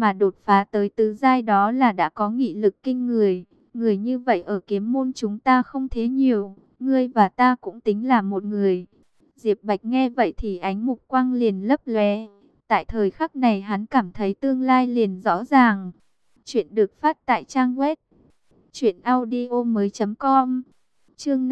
mà đột phá tới tứ giai đó là đã có nghị lực kinh người. Người như vậy ở kiếm môn chúng ta không thế nhiều, ngươi và ta cũng tính là một người. Diệp Bạch nghe vậy thì ánh mục quang liền lấp lóe. Tại thời khắc này hắn cảm thấy tương lai liền rõ ràng. Chuyện được phát tại trang web truyệnaudiomoi.com. Chương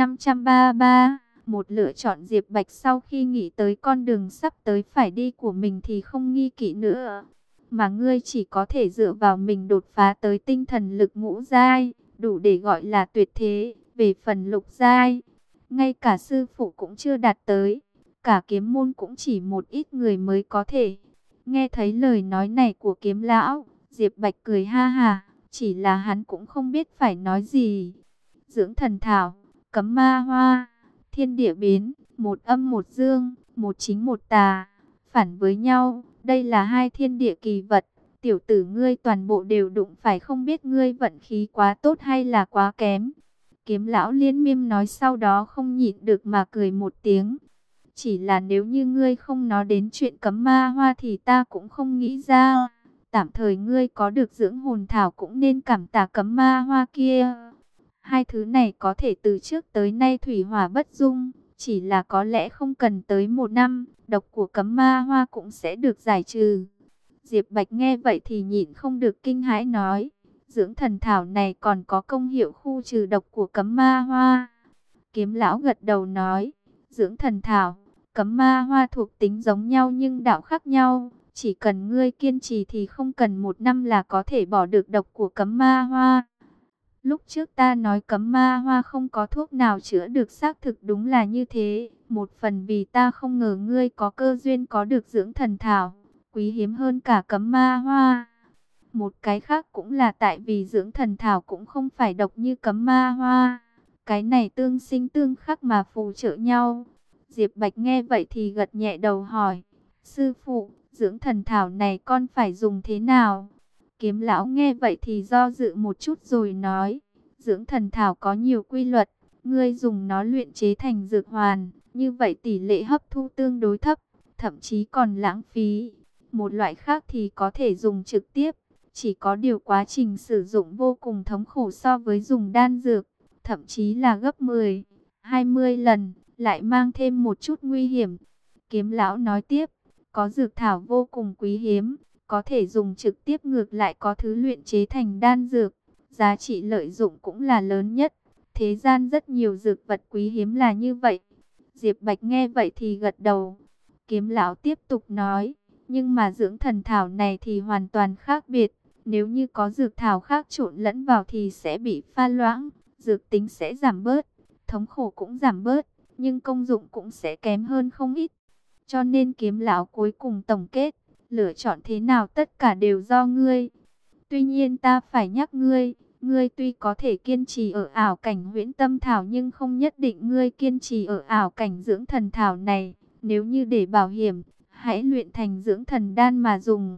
533, một lựa chọn. Diệp Bạch sau khi nghĩ tới con đường sắp tới phải đi của mình thì không nghi kỵ nữa. Mà ngươi chỉ có thể dựa vào mình đột phá tới tinh thần lực ngũ giai, đủ để gọi là tuyệt thế. Về phần lục giai, ngay cả sư phụ cũng chưa đạt tới, cả kiếm môn cũng chỉ một ít người mới có thể. Nghe thấy lời nói này của kiếm lão, Diệp Bạch cười ha ha, chỉ là hắn cũng không biết phải nói gì. Dưỡng thần thảo, cấm ma hoa, thiên địa biến, một âm một dương, một chính một tà, phản với nhau, đây là hai thiên địa kỳ vật. Tiểu tử ngươi toàn bộ đều đụng phải, không biết ngươi vận khí quá tốt hay là quá kém. Kiếm lão liên miên nói, sau đó không nhịn được mà cười một tiếng. Chỉ là nếu như ngươi không nói đến chuyện cấm ma hoa thì ta cũng không nghĩ ra. Tạm thời ngươi có được dưỡng hồn thảo cũng nên cảm tạ cấm ma hoa kia. Hai thứ này có thể từ trước tới nay thủy hỏa bất dung. Chỉ là có lẽ không cần tới 1 năm, độc của cấm ma hoa cũng sẽ được giải trừ. Diệp Bạch nghe vậy thì nhịn không được kinh hãi nói. Dưỡng thần thảo này còn có công hiệu khu trừ độc của cấm ma hoa. Kiếm lão gật đầu nói. Dưỡng thần thảo, cấm ma hoa thuộc tính giống nhau nhưng đạo khác nhau. Chỉ cần ngươi kiên trì thì không cần 1 năm là có thể bỏ được độc của cấm ma hoa. Lúc trước ta nói cấm ma hoa không có thuốc nào chữa được, xác thực đúng là như thế. Một phần vì ta không ngờ ngươi có cơ duyên có được dưỡng thần thảo, quý hiếm hơn cả cấm ma hoa. Một cái khác cũng là tại vì dưỡng thần thảo cũng không phải độc như cấm ma hoa. Cái này tương sinh tương khắc mà phù trợ nhau. Diệp Bạch nghe vậy thì gật nhẹ đầu hỏi. Sư phụ, dưỡng thần thảo này con phải dùng thế nào? Kiếm lão nghe vậy thì do dự một chút rồi nói. Dưỡng thần thảo có nhiều quy luật. Ngươi dùng nó luyện chế thành dược hoàn. Như vậy tỷ lệ hấp thu tương đối thấp, thậm chí còn lãng phí. Một loại khác thì có thể dùng trực tiếp. Chỉ có điều quá trình sử dụng vô cùng thống khổ so với dùng đan dược. Thậm chí là gấp 10, 20 lần, lại mang thêm một chút nguy hiểm. Kiếm lão nói tiếp, có dược thảo vô cùng quý hiếm, có thể dùng trực tiếp, ngược lại có thứ luyện chế thành đan dược. Giá trị lợi dụng cũng là lớn nhất. Thế gian rất nhiều dược vật quý hiếm là như vậy. Diệp Bạch nghe vậy thì gật đầu. Kiếm lão tiếp tục nói, nhưng mà dưỡng thần thảo này thì hoàn toàn khác biệt. Nếu như có dược thảo khác trộn lẫn vào thì sẽ bị pha loãng, dược tính sẽ giảm bớt, thống khổ cũng giảm bớt, nhưng công dụng cũng sẽ kém hơn không ít. Cho nên kiếm lão cuối cùng tổng kết, lựa chọn thế nào tất cả đều do ngươi. Tuy nhiên ta phải nhắc ngươi, ngươi tuy có thể kiên trì ở ảo cảnh huyễn tâm thảo nhưng không nhất định ngươi kiên trì ở ảo cảnh dưỡng thần thảo này. Nếu như để bảo hiểm, hãy luyện thành dưỡng thần đan mà dùng.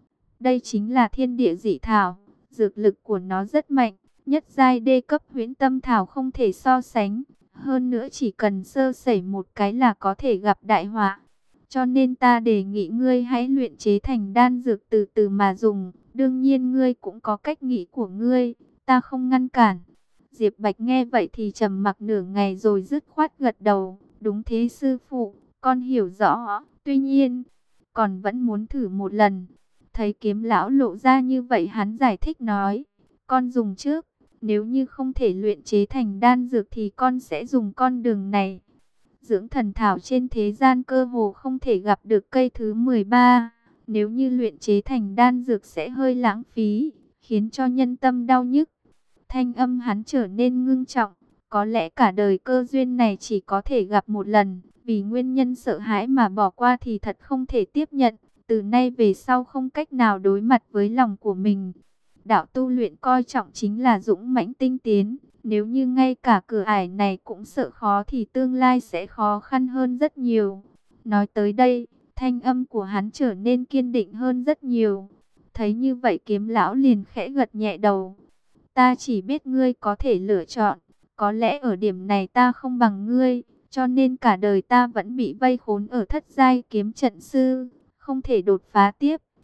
Đây chính là thiên địa dị thảo, dược lực của nó rất mạnh, nhất giai đê cấp huyễn tâm thảo không thể so sánh. Hơn nữa chỉ cần sơ sẩy một cái là có thể gặp đại họa. Cho nên ta đề nghị ngươi hãy luyện chế thành đan dược từ từ mà dùng. Đương nhiên ngươi cũng có cách nghĩ của ngươi, ta không ngăn cản. Diệp Bạch nghe vậy thì trầm mặc nửa ngày rồi dứt khoát gật đầu. Đúng thế sư phụ, con hiểu rõ, tuy nhiên còn vẫn muốn thử một lần. Thấy kiếm lão lộ ra như vậy hắn giải thích nói, con dùng trước, nếu như không thể luyện chế thành đan dược thì con sẽ dùng con đường này. Dưỡng thần thảo trên thế gian cơ hồ không thể gặp được cây thứ 13, nếu như luyện chế thành đan dược sẽ hơi lãng phí, khiến cho nhân tâm đau nhức. Thanh âm hắn trở nên ngưng trọng, có lẽ cả đời cơ duyên này chỉ có thể gặp một lần, vì nguyên nhân sợ hãi mà bỏ qua thì thật không thể tiếp nhận. Từ nay về sau không cách nào đối mặt với lòng của mình. Đạo tu luyện coi trọng chính là dũng mãnh tinh tiến. Nếu như ngay cả cửa ải này cũng sợ khó thì tương lai sẽ khó khăn hơn rất nhiều. Nói tới đây, thanh âm của hắn trở nên kiên định hơn rất nhiều. Thấy như vậy kiếm lão liền khẽ gật nhẹ đầu. Ta chỉ biết ngươi có thể lựa chọn. Có lẽ ở điểm này ta không bằng ngươi. Cho nên cả đời ta vẫn bị vây khốn ở thất giai kiếm trận sư, không thể đột phá tiếp.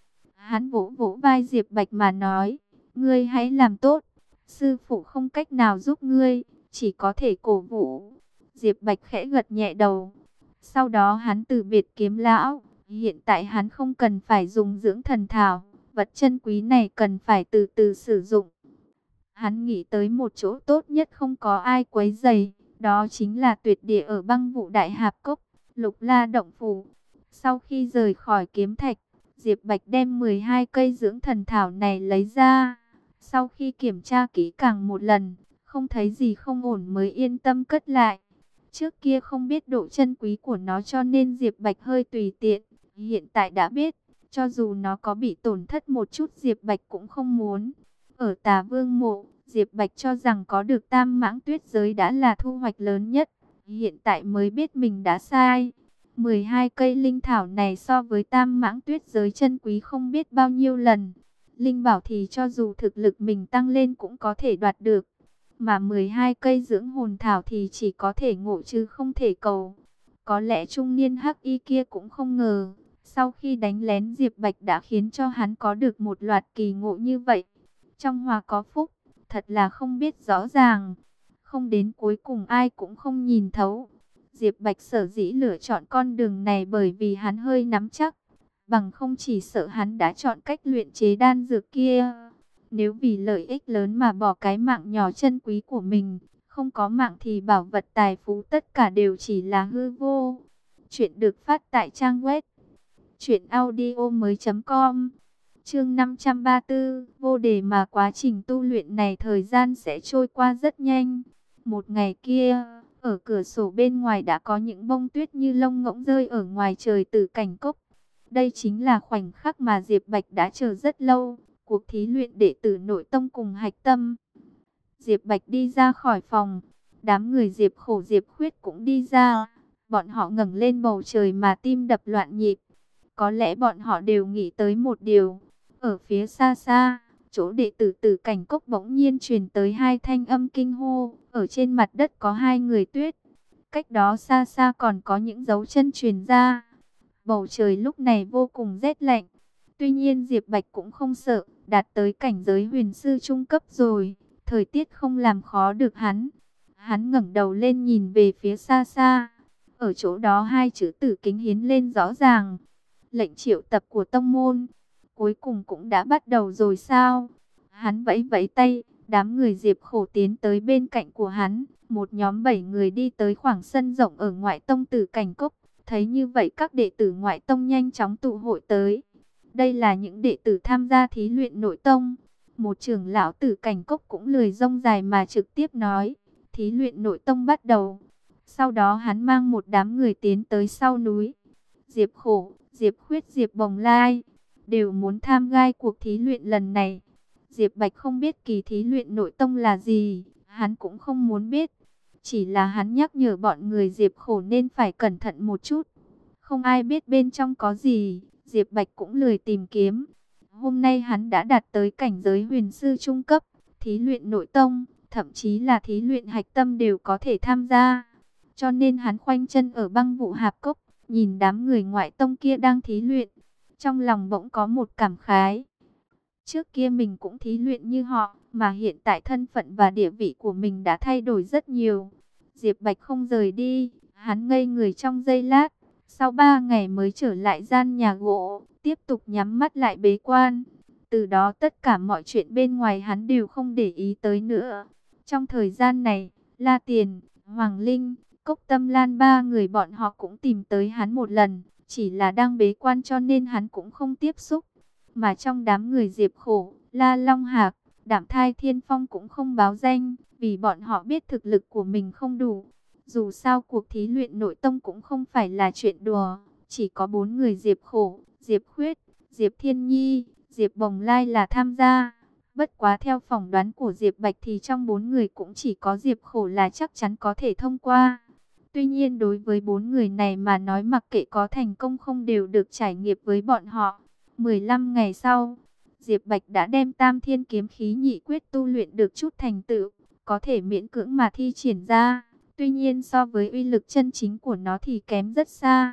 Hắn vỗ vỗ vai Diệp Bạch mà nói, ngươi hãy làm tốt, sư phụ không cách nào giúp ngươi, chỉ có thể cổ vũ. Diệp Bạch khẽ gật nhẹ đầu. Sau đó hắn từ biệt Kiếm lão, hiện tại hắn không cần phải dùng dưỡng thần thảo, vật chân quý này cần phải từ từ sử dụng. Hắn nghĩ tới một chỗ tốt nhất không có ai quấy rầy, đó chính là tuyệt địa ở Băng Vụ Đại Hạp Cốc, Lục La Động Phủ. Sau khi rời khỏi kiếm thạch, Diệp Bạch đem 12 cây dưỡng thần thảo này lấy ra. Sau khi kiểm tra kỹ càng một lần, không thấy gì không ổn mới yên tâm cất lại. Trước kia không biết độ chân quý của nó cho nên Diệp Bạch hơi tùy tiện. Hiện tại đã biết, cho dù nó có bị tổn thất một chút Diệp Bạch cũng không muốn. Ở Tà Vương mộ, Diệp Bạch cho rằng có được Tam Mãng Tuyết giới đã là thu hoạch lớn nhất. Hiện tại mới biết mình đã sai. 12 cây linh thảo này so với Tam Mãng Tuyết giới chân quý không biết bao nhiêu lần. Linh bảo thì cho dù thực lực mình tăng lên cũng có thể đoạt được. Mà 12 cây dưỡng hồn thảo thì chỉ có thể ngộ chứ không thể cầu. Có lẽ trung niên hắc y kia cũng không ngờ, sau khi đánh lén Diệp Bạch đã khiến cho hắn có được một loạt kỳ ngộ như vậy. Trong hòa có phúc, thật là không biết rõ ràng. Không đến cuối cùng ai cũng không nhìn thấu. Diệp Bạch sở dĩ lựa chọn con đường này bởi vì hắn hơi nắm chắc. Bằng không chỉ sợ hắn đã chọn cách luyện chế đan dược kia. Nếu vì lợi ích lớn mà bỏ cái mạng nhỏ chân quý của mình, không có mạng thì bảo vật tài phú tất cả đều chỉ là hư vô. Chuyện được phát tại trang web truyệnaudiomoi.com. Chương 534, vô đề mà quá trình tu luyện này thời gian sẽ trôi qua rất nhanh. Một ngày kia, ở cửa sổ bên ngoài đã có những bông tuyết như lông ngỗng rơi ở ngoài trời Tử Cảnh Cốc. Đây chính là khoảnh khắc mà Diệp Bạch đã chờ rất lâu, cuộc thí luyện đệ tử nội tông cùng hạch tâm. Diệp Bạch đi ra khỏi phòng, đám người Diệp Khổ Diệp Khuyết cũng đi ra. Bọn họ ngẩng lên bầu trời mà tim đập loạn nhịp. Có lẽ bọn họ đều nghĩ tới một điều. Ở phía xa xa, chỗ đệ tử Tử Cảnh Cốc bỗng nhiên truyền tới hai thanh âm kinh hô. Ở trên mặt đất có hai người tuyết. Cách đó xa xa còn có những dấu chân truyền ra. Bầu trời lúc này vô cùng rét lạnh. Tuy nhiên Diệp Bạch cũng không sợ, đạt tới cảnh giới huyền sư trung cấp rồi. Thời tiết không làm khó được hắn. Hắn ngẩng đầu lên nhìn về phía xa xa. Ở chỗ đó hai chữ Tử Kính hiến lên rõ ràng. Lệnh triệu tập của tông môn. Cuối cùng cũng đã bắt đầu rồi sao? Hắn vẫy vẫy tay, đám người Diệp Khổ tiến tới bên cạnh của hắn. Một nhóm 7 người đi tới khoảng sân rộng ở ngoại tông Tử Cảnh Cốc. Thấy như vậy các đệ tử ngoại tông nhanh chóng tụ hội tới. Đây là những đệ tử tham gia thí luyện nội tông. Một trưởng lão Tử Cảnh Cốc cũng lười rông dài mà trực tiếp nói. Thí luyện nội tông bắt đầu. Sau đó hắn mang một đám người tiến tới sau núi. Diệp Khổ, Diệp Khuyết, Diệp Bồng Lai đều muốn tham gia cuộc thí luyện lần này. Diệp Bạch không biết kỳ thí luyện nội tông là gì, hắn cũng không muốn biết. Chỉ là hắn nhắc nhở bọn người Diệp Khổ nên phải cẩn thận một chút. Không ai biết bên trong có gì, Diệp Bạch cũng lười tìm kiếm. Hôm nay hắn đã đạt tới cảnh giới huyền sư trung cấp, thí luyện nội tông, thậm chí là thí luyện hạch tâm đều có thể tham gia. Cho nên hắn khoanh chân ở Băng Vụ Hạp Cốc, nhìn đám người ngoại tông kia đang thí luyện. Trong lòng bỗng có một cảm khái. Trước kia mình cũng thí luyện như họ, mà hiện tại thân phận và địa vị của mình đã thay đổi rất nhiều. Diệp Bạch không rời đi, hắn ngây người trong giây lát. Sau 3 ngày mới trở lại gian nhà gỗ, tiếp tục nhắm mắt lại bế quan. Từ đó tất cả mọi chuyện bên ngoài hắn đều không để ý tới nữa. Trong thời gian này, La Tiền, Hoàng Linh, Cốc Tâm Lan 3 người bọn họ cũng tìm tới hắn một lần. Chỉ là đang bế quan cho nên hắn cũng không tiếp xúc. Mà trong đám người Diệp Khổ, La Long Hạc, Đạm Thai Thiên Phong cũng không báo danh. Vì bọn họ biết thực lực của mình không đủ. Dù sao cuộc thí luyện nội tông cũng không phải là chuyện đùa. Chỉ có 4 người Diệp Khổ, Diệp Khuyết, Diệp Thiên Nhi, Diệp Bồng Lai là tham gia. Bất quá theo phỏng đoán của Diệp Bạch thì trong 4 người cũng chỉ có Diệp Khổ là chắc chắn có thể thông qua. Tuy nhiên đối với 4 người này mà nói mặc kệ có thành công không đều được trải nghiệm với bọn họ. 15 ngày sau, Diệp Bạch đã đem Tam Thiên Kiếm Khí nhị quyết tu luyện được chút thành tựu, có thể miễn cưỡng mà thi triển ra. Tuy nhiên so với uy lực chân chính của nó thì kém rất xa.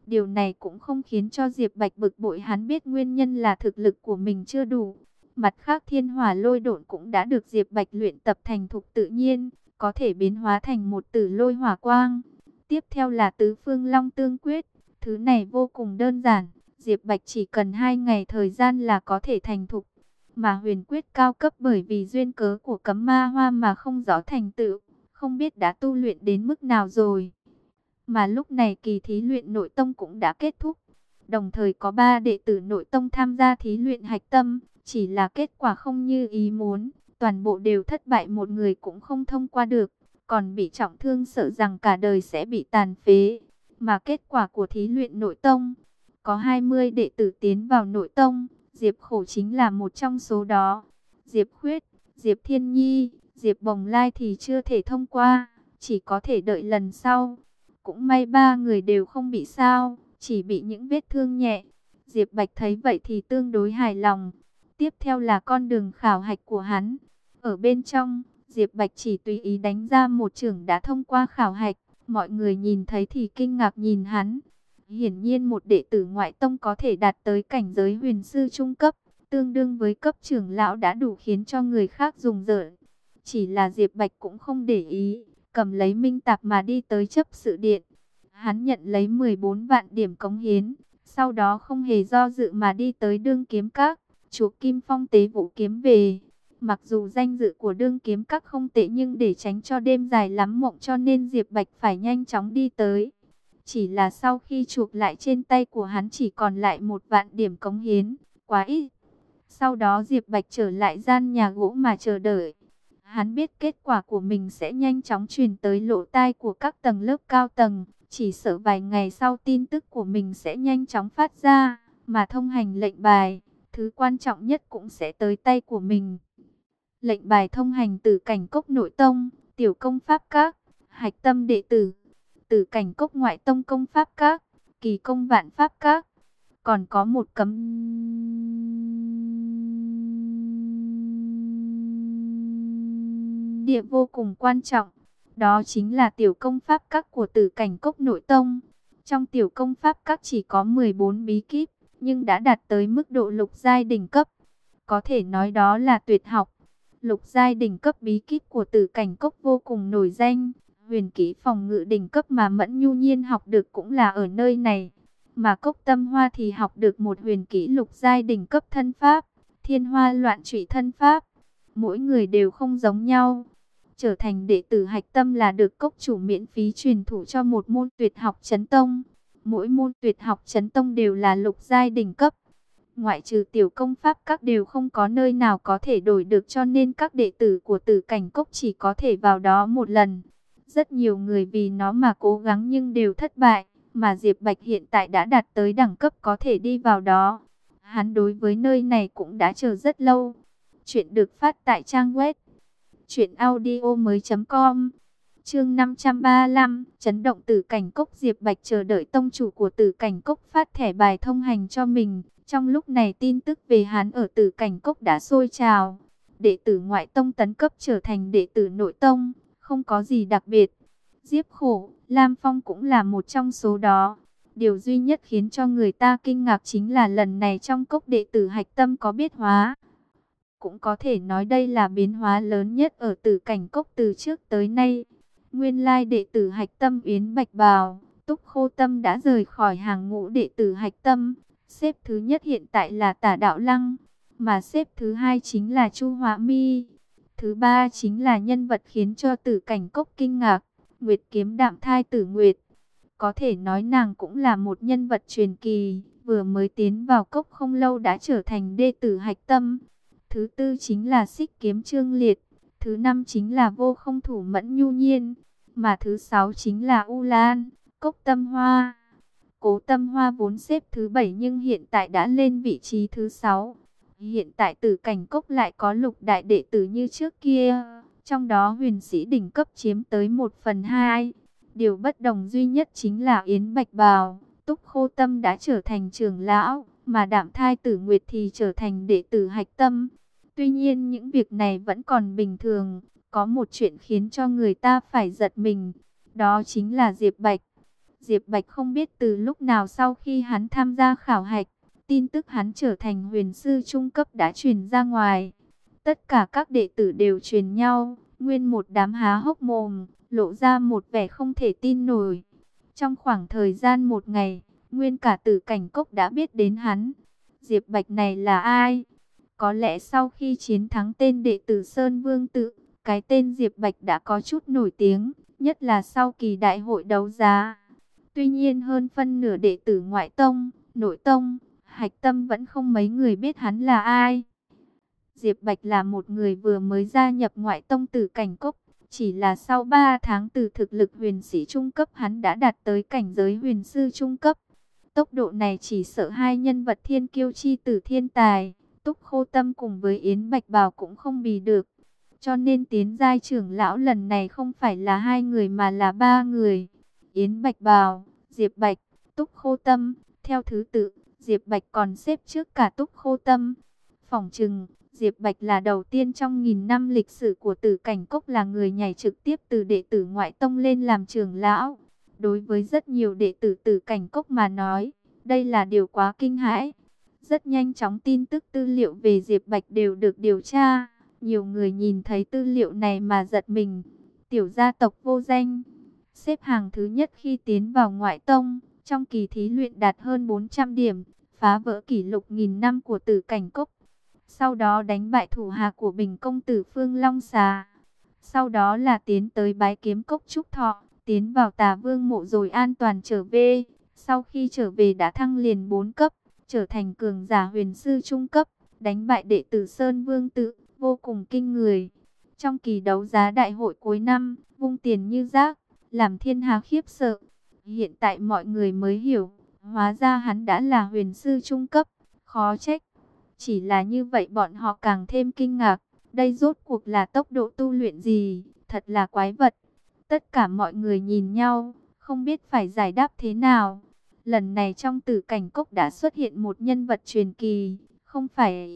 Điều này cũng không khiến cho Diệp Bạch bực bội, hắn biết nguyên nhân là thực lực của mình chưa đủ. Mặt khác thiên hỏa lôi độn cũng đã được Diệp Bạch luyện tập thành thục tự nhiên, có thể biến hóa thành một tử lôi hỏa quang. Tiếp theo là tứ phương long tương quyết, thứ này vô cùng đơn giản, Diệp Bạch chỉ cần 2 ngày thời gian là có thể thành thục. Mà huyền quyết cao cấp bởi vì duyên cớ của cấm ma hoa mà không rõ thành tựu, không biết đã tu luyện đến mức nào rồi. Mà lúc này kỳ thí luyện nội tông cũng đã kết thúc. Đồng thời có 3 đệ tử nội tông tham gia thí luyện hạch tâm. Chỉ là kết quả không như ý muốn. Toàn bộ đều thất bại, một người cũng không thông qua được. Còn bị trọng thương, sợ rằng cả đời sẽ bị tàn phế. Mà kết quả của thí luyện nội tông, có 20 đệ tử tiến vào nội tông. Diệp Khổ chính là một trong số đó. Diệp Khuyết, Diệp Thiên Nhi, Diệp Bồng Lai thì chưa thể thông qua. Chỉ có thể đợi lần sau. Cũng may 3 người đều không bị sao, chỉ bị những vết thương nhẹ. Diệp Bạch thấy vậy thì tương đối hài lòng. Tiếp theo là con đường khảo hạch của hắn. Ở bên trong, Diệp Bạch chỉ tùy ý đánh ra một chưởng đã thông qua khảo hạch. Mọi người nhìn thấy thì kinh ngạc nhìn hắn. Hiển nhiên một đệ tử ngoại tông có thể đạt tới cảnh giới huyền sư trung cấp, tương đương với cấp trưởng lão đã đủ khiến cho người khác rùng rợn. Chỉ là Diệp Bạch cũng không để ý, cầm lấy minh tạp mà đi tới chấp sự điện. Hắn nhận lấy 14 vạn điểm cống hiến, sau đó không hề do dự mà đi tới Đương Kiếm Các, chuộc Kim Phong tế vũ kiếm về. Mặc dù danh dự của Đương Kiếm Các không tệ, nhưng để tránh cho đêm dài lắm mộng cho nên Diệp Bạch phải nhanh chóng đi tới. Chỉ là sau khi chuộc lại, trên tay của hắn chỉ còn lại 1 vạn điểm cống hiến, quá ít. Sau đó Diệp Bạch trở lại gian nhà gỗ mà chờ đợi. Hắn biết kết quả của mình sẽ nhanh chóng truyền tới lỗ tai của các tầng lớp cao tầng. Chỉ sợ vài ngày sau tin tức của mình sẽ nhanh chóng phát ra. Mà thông hành lệnh bài, thứ quan trọng nhất cũng sẽ tới tay của mình. Lệnh bài thông hành Tử Cảnh Cốc nội tông, Tiểu Công Pháp Các, Hạch Tâm đệ tử, Tử Cảnh Cốc ngoại tông Công Pháp Các, Kỳ Công Vạn Pháp Các. Còn có một cấm địa vô cùng quan trọng, đó chính là Tiểu Công Pháp Các của Tử Cảnh Cốc nội tông. Trong Tiểu Công Pháp Các chỉ có 14 bí kíp, nhưng đã đạt tới mức độ lục giai đỉnh cấp. Có thể nói đó là tuyệt học. Lục giai đỉnh cấp bí kíp của Tử Cảnh Cốc vô cùng nổi danh. Huyền kỹ phòng ngự đỉnh cấp mà Mẫn Nhu Nhiên học được cũng là ở nơi này. Mà Cốc Tâm Hoa thì học được một huyền kỹ lục giai đỉnh cấp thân pháp, Thiên Hoa Loạn Trụy thân pháp. Mỗi người đều không giống nhau. Trở thành đệ tử Hạch Tâm là được cốc chủ miễn phí truyền thụ cho một môn tuyệt học chấn tông. Mỗi môn tuyệt học chấn tông đều là lục giai đỉnh cấp. Ngoại trừ Tiểu Công Pháp Các đều không có nơi nào có thể đổi được, cho nên các đệ tử của Tử Cảnh Cốc chỉ có thể vào đó một lần. Rất nhiều người vì nó mà cố gắng nhưng đều thất bại. Mà Diệp Bạch hiện tại đã đạt tới đẳng cấp có thể đi vào đó. Hắn đối với nơi này cũng đã chờ rất lâu. Chuyện được phát tại trang web truyệnaudiomoi.com. Chương 535, chấn động Tử Cảnh Cốc. Diệp Bạch chờ đợi tông chủ của Tử Cảnh Cốc phát thẻ bài thông hành cho mình. Trong lúc này tin tức về hắn ở Tử Cảnh Cốc đã sôi trào. Đệ tử ngoại tông tấn cấp trở thành đệ tử nội tông, không có gì đặc biệt. Diệp Khổ, Lam Phong cũng là một trong số đó. Điều duy nhất khiến cho người ta kinh ngạc chính là lần này trong cốc đệ tử Hạch Tâm có biến hóa. Cũng có thể nói đây là biến hóa lớn nhất ở Tử Cảnh Cốc từ trước tới nay. Nguyên lai đệ tử Hạch Tâm Yến Bạch Bào, Túc Khô Tâm đã rời khỏi hàng ngũ đệ tử Hạch Tâm. Xếp thứ nhất hiện tại là Tả Đạo Lăng, mà xếp thứ hai chính là Chu Họa Mi. Thứ ba chính là nhân vật khiến cho Tử Cảnh Cốc kinh ngạc, Nguyệt Kiếm Đạm Thai Tử Nguyệt. Có thể nói nàng cũng là một nhân vật truyền kỳ, vừa mới tiến vào cốc không lâu đã trở thành đệ tử Hạch Tâm. Thứ tư chính là Xích Kiếm Trương Liệt, thứ năm chính là Vô Không Thủ Mẫn Nhu Nhiên, mà thứ sáu chính là U Lan, Cốc Tâm Hoa. Cố Tâm Hoa vốn xếp thứ 7 nhưng hiện tại đã lên vị trí thứ 6. Hiện tại Tử Cảnh Cốc lại có lục đại đệ tử như trước kia, trong đó huyền sĩ đỉnh cấp chiếm tới 1/2. Điều bất đồng duy nhất chính là Yến Bạch Bào, Túc Khô Tâm đã trở thành trưởng lão, mà Đạm Thai Tử Nguyệt thì trở thành đệ tử Hạch Tâm. Tuy nhiên những việc này vẫn còn bình thường, có một chuyện khiến cho người ta phải giật mình, đó chính là Diệp Bạch. Diệp Bạch không biết từ lúc nào sau khi hắn tham gia khảo hạch, tin tức hắn trở thành huyền sư trung cấp đã truyền ra ngoài. Tất cả các đệ tử đều truyền nhau, nguyên một đám há hốc mồm, lộ ra một vẻ không thể tin nổi. Trong khoảng thời gian một ngày, nguyên cả Tử Cảnh Cốc đã biết đến hắn. Diệp Bạch này là ai? Có lẽ sau khi chiến thắng tên đệ tử Sơn Vương Tự, cái tên Diệp Bạch đã có chút nổi tiếng, nhất là sau kỳ đại hội đấu giá. Tuy nhiên hơn phân nửa đệ tử ngoại tông, nội tông, hạch tâm vẫn không mấy người biết hắn là ai. Diệp Bạch là một người vừa mới gia nhập ngoại tông Tử Cảnh Cốc, chỉ là sau 3 tháng từ thực lực huyền sĩ trung cấp hắn đã đạt tới cảnh giới huyền sư trung cấp. Tốc độ này chỉ sợ hai nhân vật thiên kiêu chi tử thiên tài, Túc Khô Tâm cùng với Yến Bạch Bào cũng không bì được. Cho nên tiến giai trưởng lão lần này không phải là 2 người mà là 3 người. Yến Bạch Bào, Diệp Bạch, Túc Khô Tâm, theo thứ tự, Diệp Bạch còn xếp trước cả Túc Khô Tâm. Phỏng chừng, Diệp Bạch là đầu tiên trong 1000 năm lịch sử của Tử Cảnh Cốc là người nhảy trực tiếp từ đệ tử ngoại tông lên làm trưởng lão. Đối với rất nhiều đệ tử Tử Cảnh Cốc mà nói, đây là điều quá kinh hãi. Rất nhanh chóng tin tức tư liệu về Diệp Bạch đều được điều tra. Nhiều người nhìn thấy tư liệu này mà giật mình. Tiểu gia tộc vô danh, xếp hàng thứ nhất khi tiến vào ngoại tông, trong kỳ thí luyện đạt hơn 400 điểm, phá vỡ kỷ lục 1000 năm của Tử Cảnh Cốc. Sau đó đánh bại thủ hạ của Bình công tử Phương Long Xà. Sau đó là tiến tới Bái Kiếm Cốc Trúc Thọ, tiến vào Tà Vương mộ rồi an toàn trở về. Sau khi trở về đã thăng liền 4 cấp, trở thành cường giả huyền sư trung cấp, đánh bại đệ tử Sơn Vương Tự, vô cùng kinh người. Trong kỳ đấu giá đại hội cuối năm, vung tiền như rác, làm thiên hạ khiếp sợ. Hiện tại mọi người mới hiểu, hóa ra hắn đã là huyền sư trung cấp, khó trách. Chỉ là như vậy bọn họ càng thêm kinh ngạc, đây rốt cuộc là tốc độ tu luyện gì, thật là quái vật. Tất cả mọi người nhìn nhau, không biết phải giải đáp thế nào. Lần này trong Tử Cảnh Cốc đã xuất hiện một nhân vật truyền kỳ, không phải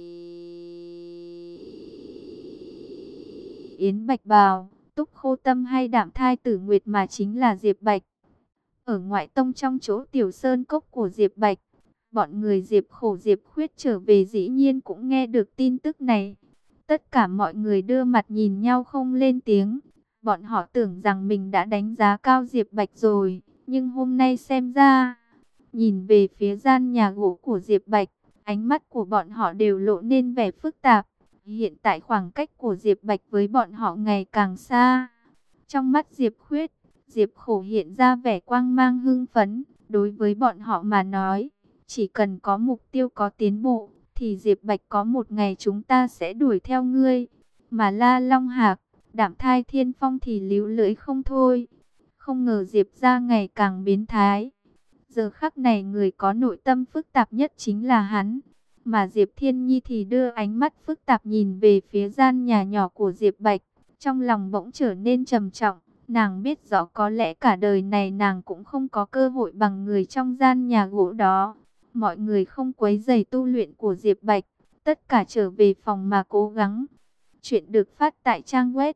Yến Bạch Bào, Túc Khô Tâm hay Đạm Thai Tử Nguyệt mà chính là Diệp Bạch. Ở ngoại tông trong chỗ Tiểu Sơn Cốc của Diệp Bạch, bọn người Diệp Khổ Diệp Khuyết trở về dĩ nhiên cũng nghe được tin tức này. Tất cả mọi người đưa mặt nhìn nhau không lên tiếng. Bọn họ tưởng rằng mình đã đánh giá cao Diệp Bạch rồi, nhưng hôm nay xem ra, nhìn về phía gian nhà gỗ của Diệp Bạch, ánh mắt của bọn họ đều lộ nên vẻ phức tạp. Hiện tại khoảng cách của Diệp Bạch với bọn họ ngày càng xa. Trong mắt Diệp Khuyết, Diệp Khổ hiện ra vẻ quang mang hưng phấn. Đối với bọn họ mà nói, chỉ cần có mục tiêu có tiến bộ, thì Diệp Bạch có một ngày chúng ta sẽ đuổi theo ngươi. Mà La Long Hạc, Đạm Thai Thiên Phong thì líu lưỡi không thôi. Không ngờ Diệp ra ngày càng biến thái. Giờ khắc này người có nội tâm phức tạp nhất chính là hắn. Mà Diệp Thiên Nhi thì đưa ánh mắt phức tạp nhìn về phía gian nhà nhỏ của Diệp Bạch. Trong lòng bỗng trở nên trầm trọng. Nàng biết rõ có lẽ cả đời này nàng cũng không có cơ hội bằng người trong gian nhà gỗ đó. Mọi người không quấy rầy tu luyện của Diệp Bạch. Tất cả trở về phòng mà cố gắng. Chuyện được phát tại trang web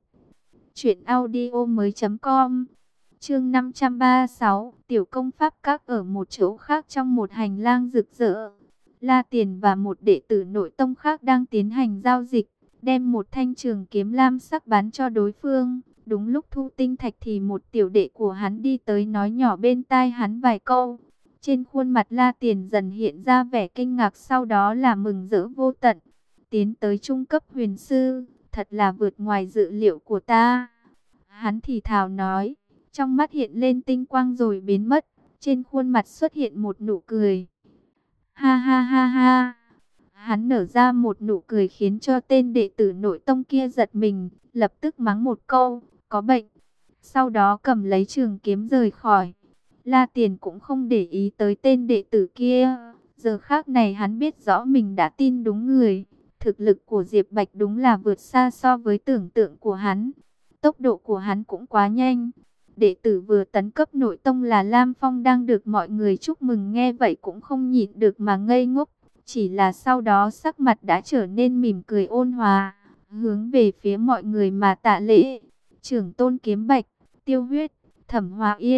truyệnaudiomoi.com. Chương 536, tiểu công pháp các ở một chỗ khác trong một hành lang rực rỡ. La Tiền và một đệ tử nội tông khác đang tiến hành giao dịch, đem một thanh trường kiếm lam sắc bán cho đối phương. Đúng lúc thu tinh thạch thì một tiểu đệ của hắn đi tới nói nhỏ bên tai hắn vài câu. Trên khuôn mặt La Tiền dần hiện ra vẻ kinh ngạc, sau đó là mừng rỡ vô tận. Tiến tới trung cấp huyền sư, thật là vượt ngoài dự liệu của ta. Hắn thì thào nói, trong mắt hiện lên tinh quang rồi biến mất. Trên khuôn mặt xuất hiện một nụ cười. Ha ha ha ha. Hắn nở ra một nụ cười khiến cho tên đệ tử nội tông kia giật mình, lập tức mắng một câu, có bệnh. Sau đó cầm lấy trường kiếm rời khỏi. La Tiền cũng không để ý tới tên đệ tử kia. Giờ khác này hắn biết rõ mình đã tin đúng người. Thực lực của Diệp Bạch đúng là vượt xa so với tưởng tượng của hắn. Tốc độ của hắn cũng quá nhanh. Đệ tử vừa tấn cấp nội tông là Lam Phong đang được mọi người chúc mừng, nghe vậy cũng không nhịn được mà ngây ngốc. Chỉ là sau đó sắc mặt đã trở nên mỉm cười ôn hòa, hướng về phía mọi người mà tạ lễ. Trưởng tôn Kiếm Bạch, Tiêu Huyết, Thẩm Hòa Yên,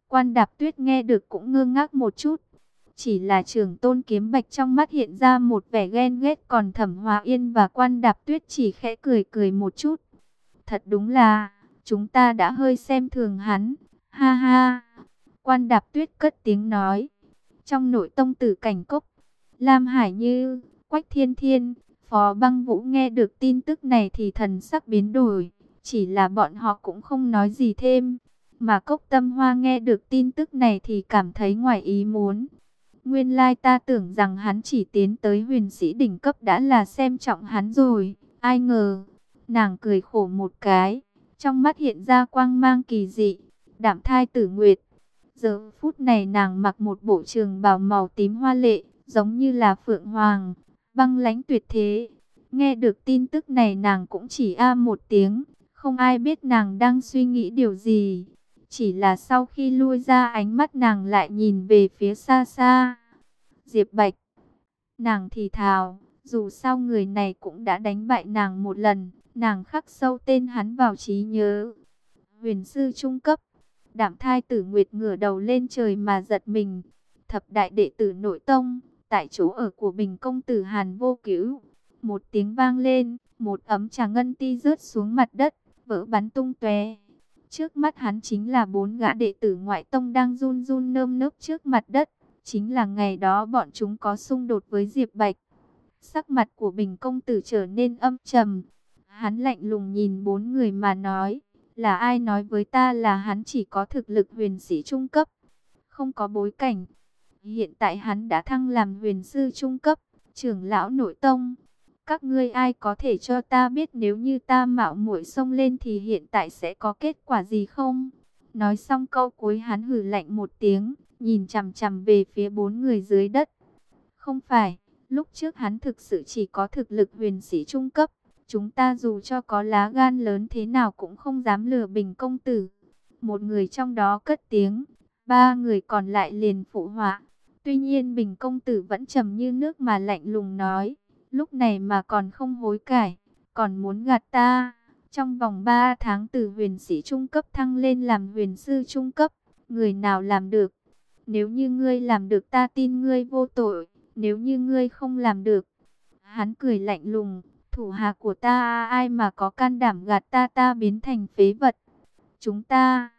Quan Đạp Tuyết nghe được cũng ngơ ngác một chút. Chỉ là Trưởng Tôn Kiếm Bạch trong mắt hiện ra một vẻ ghen ghét, còn Thẩm Hòa Yên và Quan Đạp Tuyết chỉ khẽ cười cười một chút. Thật đúng là, chúng ta đã hơi xem thường hắn. Ha ha. Quan Đạp Tuyết cất tiếng nói. Trong nội tông Tử Cảnh Cốc, Lam Hải Như, Quách Thiên Thiên, Phó Băng Vũ nghe được tin tức này thì thần sắc biến đổi. Chỉ là bọn họ cũng không nói gì thêm. Mà Cốc Tâm Hoa nghe được tin tức này thì cảm thấy ngoài ý muốn. Nguyên lai ta tưởng rằng hắn chỉ tiến tới huyền sĩ đỉnh cấp đã là xem trọng hắn rồi. Ai ngờ, nàng cười khổ một cái. Trong mắt hiện ra quang mang kỳ dị. Đạm Thai Tử Nguyệt. Giờ phút này nàng mặc một bộ trường bào màu tím hoa lệ, giống như là phượng hoàng, băng lãnh tuyệt thế. Nghe được tin tức này nàng cũng chỉ một tiếng. Không ai biết nàng đang suy nghĩ điều gì. Chỉ là sau khi lui ra ánh mắt nàng lại nhìn về phía xa xa. Diệp Bạch. Nàng thì thào, dù sao người này cũng đã đánh bại nàng một lần. Nàng khắc sâu tên hắn vào trí nhớ. Huyền sư trung cấp. Đạm Thai Tử Nguyệt ngửa đầu lên trời mà giật mình. Thập đại đệ tử nội tông, tại chỗ ở của Bình công tử Hàn Vô Cứu. Một tiếng vang lên, một ấm trà ngân ti rớt xuống mặt đất, vỡ bắn tung tóe. Trước mắt hắn chính là 4 gã đệ tử ngoại tông đang run run nơm nớp trước mặt đất. Chính là ngày đó bọn chúng có xung đột với Diệp Bạch. Sắc mặt của Bình công tử trở nên âm trầm. Hắn lạnh lùng nhìn 4 người mà nói. Là ai nói với ta là hắn chỉ có thực lực huyền sĩ trung cấp, không có bối cảnh. Hiện tại hắn đã thăng làm huyền sư trung cấp, trưởng lão nội tông. Các ngươi ai có thể cho ta biết nếu như ta mạo muội xông lên thì hiện tại sẽ có kết quả gì không? Nói xong câu cuối hắn hừ lạnh một tiếng, nhìn chằm chằm về phía 4 người dưới đất. Không phải, lúc trước hắn thực sự chỉ có thực lực huyền sĩ trung cấp. Chúng ta dù cho có lá gan lớn thế nào cũng không dám lừa Bình công tử. Một người trong đó cất tiếng, 3 người còn lại liền phụ họa. Tuy nhiên Bình công tử vẫn trầm như nước mà lạnh lùng nói. Lúc này mà còn không hối cải, còn muốn gạt ta. Trong vòng 3 tháng từ huyền sĩ trung cấp thăng lên làm huyền sư trung cấp, người nào làm được? Nếu như ngươi làm được ta tin ngươi vô tội, nếu như ngươi không làm được. Hắn cười lạnh lùng. Thủ hạ của ta ai mà có can đảm gạt ta biến thành phế vật. Chúng ta,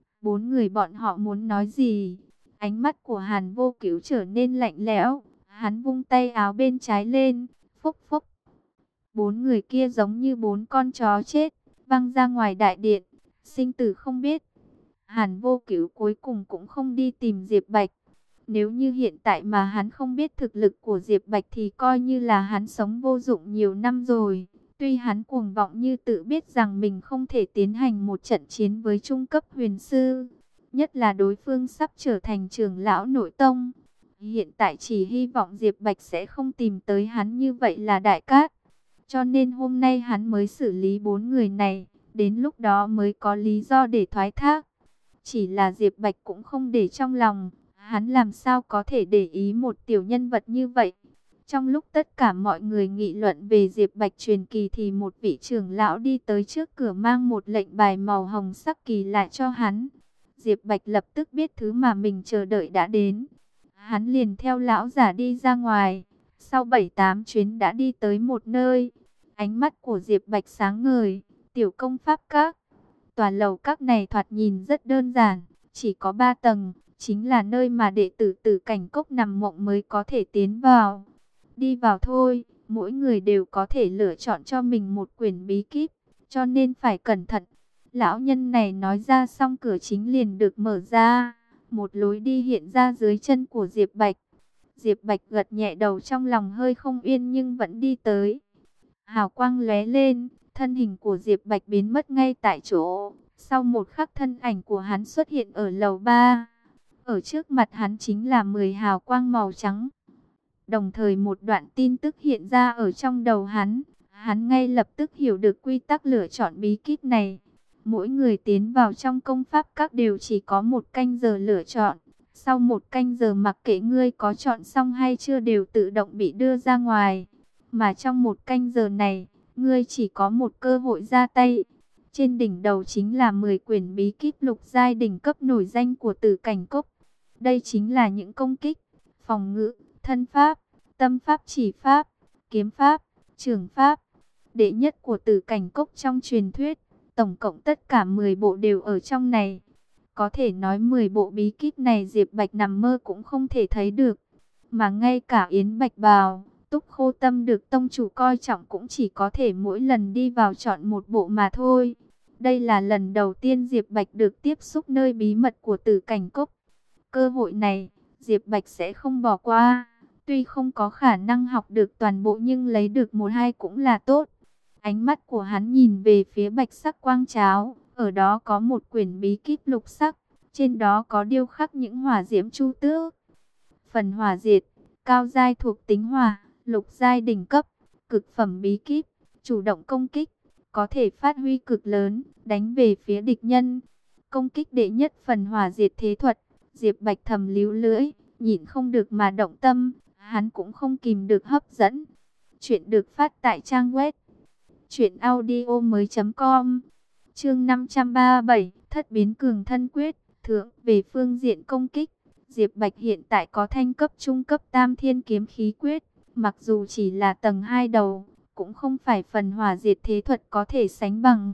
4 người bọn họ muốn nói gì? Ánh mắt của Hàn Vô Cứu trở nên lạnh lẽo. Hắn vung tay áo bên trái lên, phốc phốc. 4 người kia giống như 4 con chó chết, văng ra ngoài đại điện, sinh tử không biết. Hàn Vô Cứu cuối cùng cũng không đi tìm Diệp Bạch. Nếu như hiện tại mà hắn không biết thực lực của Diệp Bạch thì coi như là hắn sống vô dụng nhiều năm rồi. Tuy hắn cuồng vọng như tự biết rằng mình không thể tiến hành một trận chiến với trung cấp huyền sư. Nhất là đối phương sắp trở thành trưởng lão nội tông. Hiện tại chỉ hy vọng Diệp Bạch sẽ không tìm tới hắn như vậy là đại cát. Cho nên hôm nay hắn mới xử lý 4 người này. Đến lúc đó mới có lý do để thoái thác. Chỉ là Diệp Bạch cũng không để trong lòng. Hắn làm sao có thể để ý một tiểu nhân vật như vậy? Trong lúc tất cả mọi người nghị luận về Diệp Bạch truyền kỳ thì một vị trưởng lão đi tới trước cửa mang một lệnh bài màu hồng sắc kỳ lạ cho hắn. Diệp Bạch lập tức biết thứ mà mình chờ đợi đã đến. Hắn liền theo lão giả đi ra ngoài. Sau 7-8 chuyến đã đi tới một nơi. Ánh mắt của Diệp Bạch sáng ngời. Tiểu công pháp các. Tòa lầu các này thoạt nhìn rất đơn giản. Chỉ có 3 tầng. Chính là nơi mà đệ tử Tử Cảnh Cốc nằm mộng mới có thể tiến vào. Đi vào thôi, mỗi người đều có thể lựa chọn cho mình một quyển bí kíp, cho nên phải cẩn thận. Lão nhân này nói ra xong cửa chính liền được mở ra. Một lối đi hiện ra dưới chân của Diệp Bạch. Diệp Bạch gật nhẹ đầu trong lòng hơi không yên nhưng vẫn đi tới. Hào quang lóe lên, thân hình của Diệp Bạch biến mất ngay tại chỗ. Sau một khắc thân ảnh của hắn xuất hiện ở lầu 3. Ở trước mặt hắn chính là 10 hào quang màu trắng. Đồng thời một đoạn tin tức hiện ra ở trong đầu hắn. Hắn ngay lập tức hiểu được quy tắc lựa chọn bí kíp này. Mỗi người tiến vào trong công pháp các đều chỉ có 1 canh giờ lựa chọn. Sau 1 canh giờ mặc kệ ngươi có chọn xong hay chưa đều tự động bị đưa ra ngoài. Mà trong 1 canh giờ này, ngươi chỉ có một cơ hội ra tay. Trên đỉnh đầu chính là 10 quyển bí kíp lục giai đỉnh cấp nổi danh của Tử Cảnh Cốc. Đây chính là những công kích, phòng ngự, thân pháp, tâm pháp, chỉ pháp, kiếm pháp, trường pháp đệ nhất của Tử Cảnh Cốc trong truyền thuyết. Tổng cộng tất cả 10 bộ đều ở trong này. Có thể nói 10 bộ bí kíp này Diệp Bạch nằm mơ cũng không thể thấy được. Mà ngay cả Yến Bạch Bào, Túc Khô Tâm được tông chủ coi trọng cũng chỉ có thể mỗi lần đi vào chọn một bộ mà thôi. Đây là lần đầu tiên Diệp Bạch được tiếp xúc nơi bí mật của Tử Cảnh Cốc. Cơ hội này, Diệp Bạch sẽ không bỏ qua. Tuy không có khả năng học được toàn bộ nhưng lấy được một hai cũng là tốt. Ánh mắt của hắn nhìn về phía bạch sắc quang cháo. Ở đó có một quyển bí kíp lục sắc. Trên đó có điêu khắc những hỏa diễm chu tước. Phần hỏa diệt, cao giai thuộc tính hỏa, lục giai đỉnh cấp, cực phẩm bí kíp, chủ động công kích, có thể phát huy cực lớn, đánh về phía địch nhân. Công kích đệ nhất phần hỏa diệt thế thuật, Diệp Bạch thầm líu lưỡi, nhịn không được mà động tâm, hắn cũng không kìm được hấp dẫn. Chuyện được phát tại trang web truyệnaudiomoi.com. Chương 537, Thất biến cường thân quyết, thượng. Về phương diện công kích, Diệp Bạch hiện tại có thanh cấp trung cấp tam thiên kiếm khí quyết, mặc dù chỉ là tầng 2 đầu, cũng không phải phần hỏa diệt thế thuật có thể sánh bằng.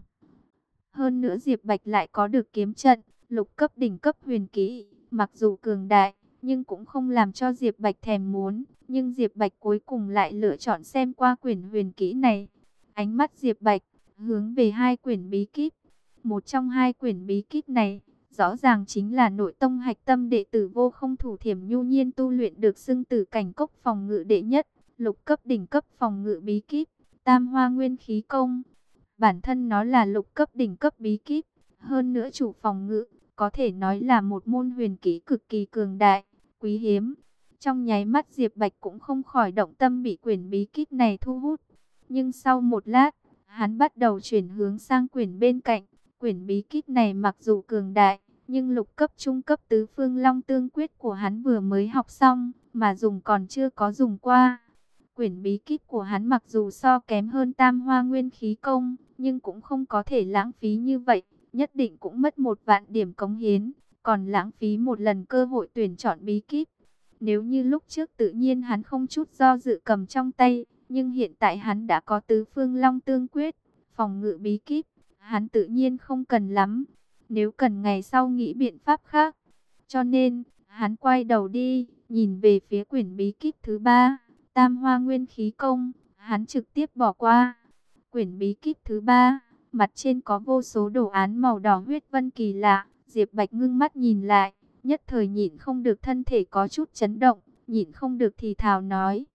Hơn nữa Diệp Bạch lại có được kiếm trận, lục cấp đỉnh cấp huyền kỹ, mặc dù cường đại, nhưng cũng không làm cho Diệp Bạch thèm muốn. Nhưng Diệp Bạch cuối cùng lại lựa chọn xem qua quyển huyền kỹ này. Ánh mắt Diệp Bạch hướng về hai quyển bí kíp. Một trong hai quyển bí kíp này, rõ ràng chính là nội tông hạch tâm đệ tử Vô Không Thủ Thiểm nhu nhiên tu luyện được xưng Tử Cảnh Cốc phòng ngự đệ nhất, lục cấp đỉnh cấp phòng ngự bí kíp, Tam Hoa Nguyên Khí Công. Bản thân nó là lục cấp đỉnh cấp bí kíp, hơn nữa chủ phòng ngự, có thể nói là một môn huyền kỹ cực kỳ cường đại, quý hiếm. Trong nháy mắt Diệp Bạch cũng không khỏi động tâm bị quyển bí kíp này thu hút. Nhưng sau một lát, hắn bắt đầu chuyển hướng sang quyển bên cạnh. Quyển bí kíp này mặc dù cường đại, nhưng lục cấp trung cấp tứ phương long tương quyết của hắn vừa mới học xong, mà dùng còn chưa có dùng qua. Quyển bí kíp của hắn mặc dù so kém hơn Tam Hoa Nguyên Khí Công, nhưng cũng không có thể lãng phí như vậy, nhất định cũng mất 1.000 điểm cống hiến, còn lãng phí một lần cơ hội tuyển chọn bí kíp. Nếu như lúc trước tự nhiên hắn không chút do dự cầm trong tay, nhưng hiện tại hắn đã có tứ phương long tương quyết, phòng ngự bí kíp, hắn tự nhiên không cần lắm, nếu cần ngày sau nghĩ biện pháp khác. Cho nên, hắn quay đầu đi, nhìn về phía quyển bí kíp thứ 3, Tam Hoa Nguyên Khí Công, hắn trực tiếp bỏ qua. Quyển bí kíp thứ 3, mặt trên có vô số đồ án màu đỏ huyết vân kỳ lạ, Diệp Bạch ngưng mắt nhìn lại, nhất thời nhịn không được thân thể có chút chấn động, nhịn không được thì thào nói.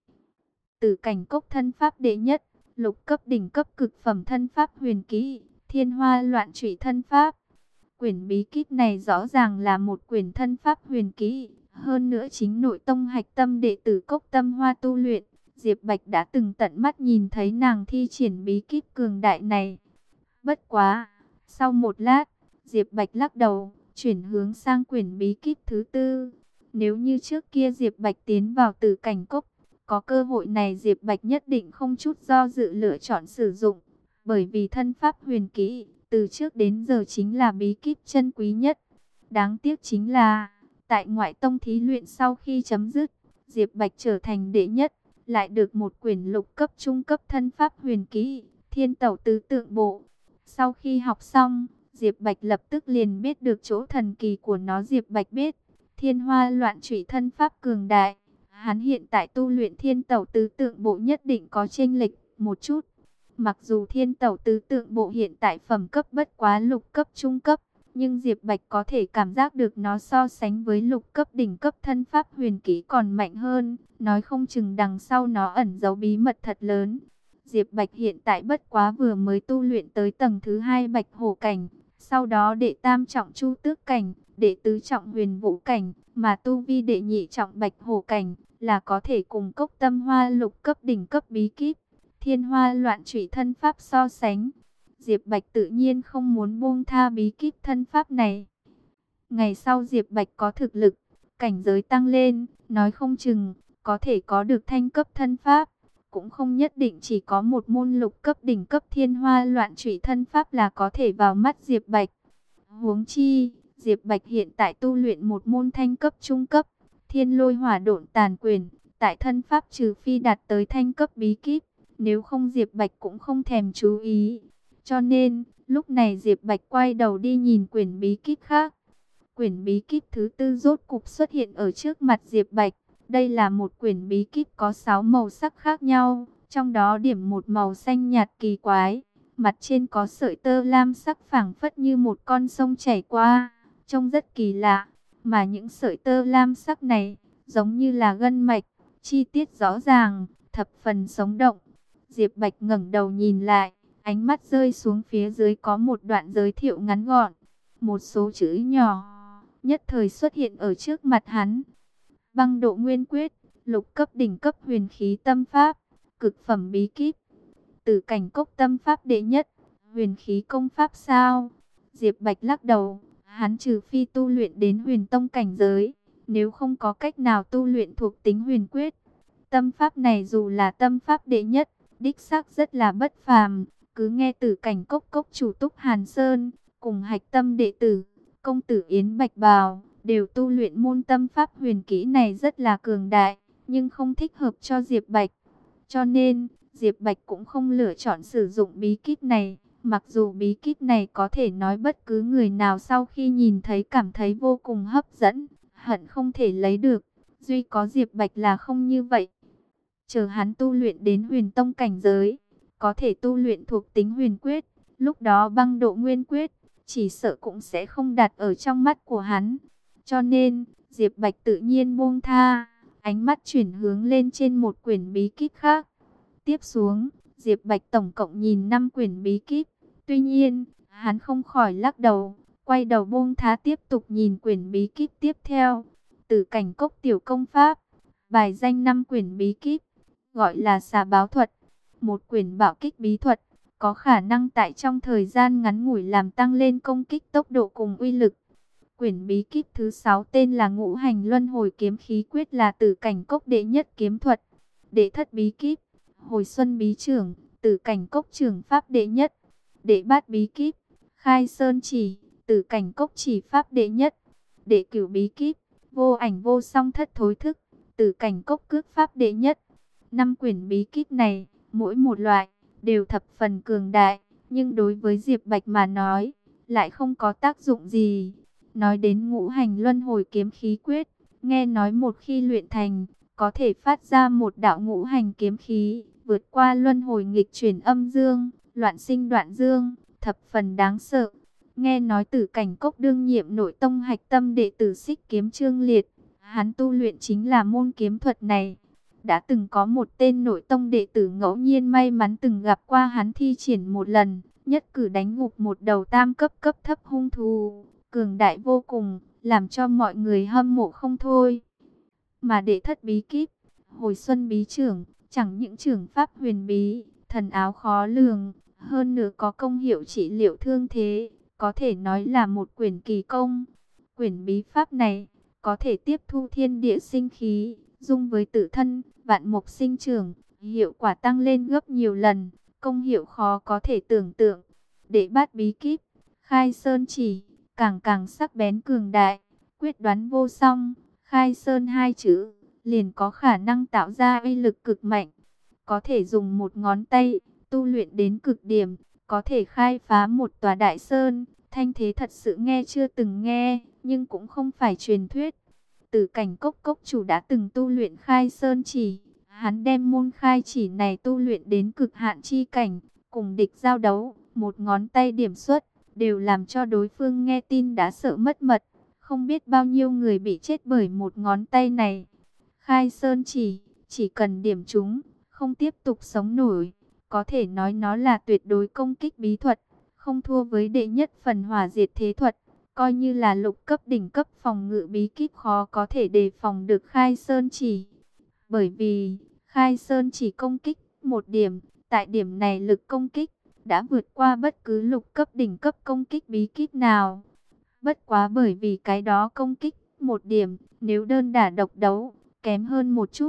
Tử Cảnh Cốc thân pháp đệ nhất, lục cấp đỉnh cấp cực phẩm thân pháp huyền kỹ, Thiên Hoa Loạn Trụy thân pháp. Quyển bí kíp này rõ ràng là một quyển thân pháp huyền kỹ, hơn nữa chính nội tông hạch tâm đệ tử Cốc Tâm Hoa tu luyện. Diệp Bạch đã từng tận mắt nhìn thấy nàng thi triển bí kíp cường đại này. Bất quá, sau một lát, Diệp Bạch lắc đầu, chuyển hướng sang quyển bí kíp thứ 4. Nếu như trước kia Diệp Bạch tiến vào Tử Cảnh Cốc, có cơ hội này Diệp Bạch nhất định không chút do dự lựa chọn sử dụng, bởi vì thân pháp huyền kỹ từ trước đến giờ chính là bí kíp chân quý nhất. Đáng tiếc chính là, tại ngoại tông thí luyện sau khi chấm dứt, Diệp Bạch trở thành đệ nhất, lại được một quyển lục cấp trung cấp thân pháp huyền kỹ, Thiên Tẩu Tứ Tượng Bộ. Sau khi học xong, Diệp Bạch lập tức liền biết được chỗ thần kỳ của nó. Diệp Bạch biết, Thiên Hoa Loạn Trụy thân pháp cường đại, hắn hiện tại tu luyện Thiên Tẩu Tứ Tượng Bộ nhất định có chênh lệch một chút. Mặc dù Thiên Tẩu Tứ Tượng Bộ hiện tại phẩm cấp bất quá lục cấp trung cấp, nhưng Diệp Bạch có thể cảm giác được nó so sánh với lục cấp đỉnh cấp thân pháp huyền kỹ còn mạnh hơn, nói không chừng đằng sau nó ẩn giấu bí mật thật lớn. Diệp Bạch hiện tại bất quá vừa mới tu luyện tới tầng thứ 2 Bạch Hổ cảnh, sau đó đệ tam trọng Chu Tước cảnh, đệ tứ trọng Huyền Vũ cảnh, mà tu vi đệ nhị trọng Bạch Hổ cảnh là có thể cùng Cốc Tâm Hoa lục cấp đỉnh cấp bí kíp Thiên Hoa Loạn Trụy thân pháp so sánh. Diệp Bạch tự nhiên không muốn buông tha bí kíp thân pháp này. Ngày sau Diệp Bạch có thực lực, cảnh giới tăng lên, nói không chừng có thể có được thanh cấp thân pháp, cũng không nhất định chỉ có một môn lục cấp đỉnh cấp Thiên Hoa Loạn Trụy thân pháp là có thể vào mắt Diệp Bạch. Huống chi, Diệp Bạch hiện tại tu luyện một môn thanh cấp trung cấp, Thiên Lôi Hỏa Độn Tàn Quyền, tại thân pháp trừ phi đạt tới thanh cấp bí kíp, nếu không Diệp Bạch cũng không thèm chú ý. Cho nên, lúc này Diệp Bạch quay đầu đi nhìn quyển bí kíp khác. Quyển bí kíp thứ tư rốt cục xuất hiện ở trước mặt Diệp Bạch. Đây là một quyển bí kíp có 6 màu sắc khác nhau, trong đó điểm một màu xanh nhạt kỳ quái. Mặt trên có sợi tơ lam sắc phảng phất như một con sông chảy qua, trông rất kỳ lạ. Mà những sợi tơ lam sắc này, giống như là gân mạch, chi tiết rõ ràng, thập phần sống động. Diệp Bạch ngẩng đầu nhìn lại, ánh mắt rơi xuống phía dưới có một đoạn giới thiệu ngắn gọn. Một số chữ nhỏ, nhất thời xuất hiện ở trước mặt hắn. Băng độ nguyên quyết, lục cấp đỉnh cấp huyền khí tâm pháp, cực phẩm bí kíp. Tử cảnh cốc tâm pháp đệ nhất, huyền khí công pháp sao? Diệp Bạch lắc đầu, hắn trừ phi tu luyện đến huyền tông cảnh giới, nếu không có cách nào tu luyện thuộc tính huyền quyết. Tâm pháp này dù là tâm pháp đệ nhất, đích xác rất là bất phàm. Cứ nghe Tử cảnh cốc cốc chủ Túc Hàn Sơn, cùng hạch tâm đệ tử, công tử Yến Bạch Bào, đều tu luyện môn tâm pháp huyền kỹ này rất là cường đại, nhưng không thích hợp cho Diệp Bạch. Cho nên, Diệp Bạch cũng không lựa chọn sử dụng bí kíp này. Mặc dù bí kíp này có thể nói bất cứ người nào sau khi nhìn thấy cảm thấy vô cùng hấp dẫn, hận không thể lấy được. Duy có Diệp Bạch là không như vậy. Chờ hắn tu luyện đến huyền tông cảnh giới, có thể tu luyện thuộc tính huyền quyết, lúc đó băng độ nguyên quyết, chỉ sợ cũng sẽ không đặt ở trong mắt của hắn. Cho nên, Diệp Bạch tự nhiên buông tha, ánh mắt chuyển hướng lên trên một quyển bí kíp khác. Tiếp xuống, Diệp Bạch tổng cộng nhìn 5 quyển bí kíp. Tuy nhiên, hắn không khỏi lắc đầu, quay đầu buông tha tiếp tục nhìn quyển bí kíp tiếp theo. Tử cảnh cốc tiểu công pháp, bài danh 5 quyển bí kíp, gọi là xà báo thuật. Một quyển bạo kích bí thuật, có khả năng tại trong thời gian ngắn ngủi làm tăng lên công kích tốc độ cùng uy lực. Quyển bí kíp thứ 6 tên là Ngũ Hành Luân Hồi Kiếm Khí Quyết, là Tử cảnh cốc đệ nhất kiếm thuật. Đệ thất bí kíp, Hồi Xuân Bí Trưởng, Tử cảnh cốc trưởng pháp đệ nhất. Đệ bát bí kíp, Khai Sơn Chỉ, Tử cảnh cốc chỉ pháp đệ nhất. Đệ cửu bí kíp, Vô Ảnh Vô Song Thất Thối Thức, Tử cảnh cốc cước pháp đệ nhất. 5 quyển bí kíp này, mỗi một loại đều thập phần cường đại, nhưng đối với Diệp Bạch mà nói, lại không có tác dụng gì. Nói đến Ngũ Hành Luân Hồi Kiếm Khí Quyết, nghe nói một khi luyện thành, có thể phát ra một đạo ngũ hành kiếm khí, vượt qua luân hồi nghịch chuyển âm dương, loạn sinh đoạn dương, thập phần đáng sợ. Nghe nói Tử cảnh cốc đương nhiệm nội tông hạch tâm đệ tử Xích Kiếm Trương Liệt, hắn tu luyện chính là môn kiếm thuật này. Đã từng có một tên nội tông đệ tử ngẫu nhiên may mắn từng gặp qua hắn thi triển một lần, nhất cử đánh gục một đầu tam cấp cấp thấp hung thú, cường đại vô cùng, làm cho mọi người hâm mộ không thôi. Mà đệ thất bí kíp, Hồi Xuân Bí Trưởng, chẳng những trưởng pháp huyền bí, thần áo khó lường, hơn nữa có công hiệu trị liệu thương thế, có thể nói là một quyển kỳ công. Quyển bí pháp này có thể tiếp thu thiên địa sinh khí, dung với tự thân, vạn mộc sinh trưởng, hiệu quả tăng lên gấp nhiều lần, công hiệu khó có thể tưởng tượng. Đệ bát bí kíp, Khai Sơn Chỉ, càng càng sắc bén cường đại, quyết đoán vô song. Khai Sơn hai chữ, liền có khả năng tạo ra uy lực cực mạnh. Có thể dùng một ngón tay, tu luyện đến cực điểm, có thể khai phá một tòa đại sơn. Thanh thế thật sự nghe chưa từng nghe, nhưng cũng không phải truyền thuyết. Tử cảnh cốc cốc chủ đã từng tu luyện Khai Sơn Chỉ. Hắn đem môn khai chỉ này tu luyện đến cực hạn chi cảnh, cùng địch giao đấu, một ngón tay điểm xuất, đều làm cho đối phương nghe tin đã sợ mất mật. Không biết bao nhiêu người bị chết bởi một ngón tay này. Khai Sơn chỉ cần điểm trúng, không tiếp tục sống nổi. Có thể nói nó là tuyệt đối công kích bí thuật, không thua với đệ nhất phần hỏa diệt thế thuật. Coi như là lục cấp đỉnh cấp phòng ngự bí kíp khó có thể đề phòng được Khai Sơn Chỉ. Bởi vì Khai Sơn Chỉ công kích một điểm, tại điểm này lực công kích đã vượt qua bất cứ lục cấp đỉnh cấp công kích bí kíp nào. Bất quá bởi vì cái đó công kích một điểm, nếu đơn đả độc đấu, kém hơn một chút,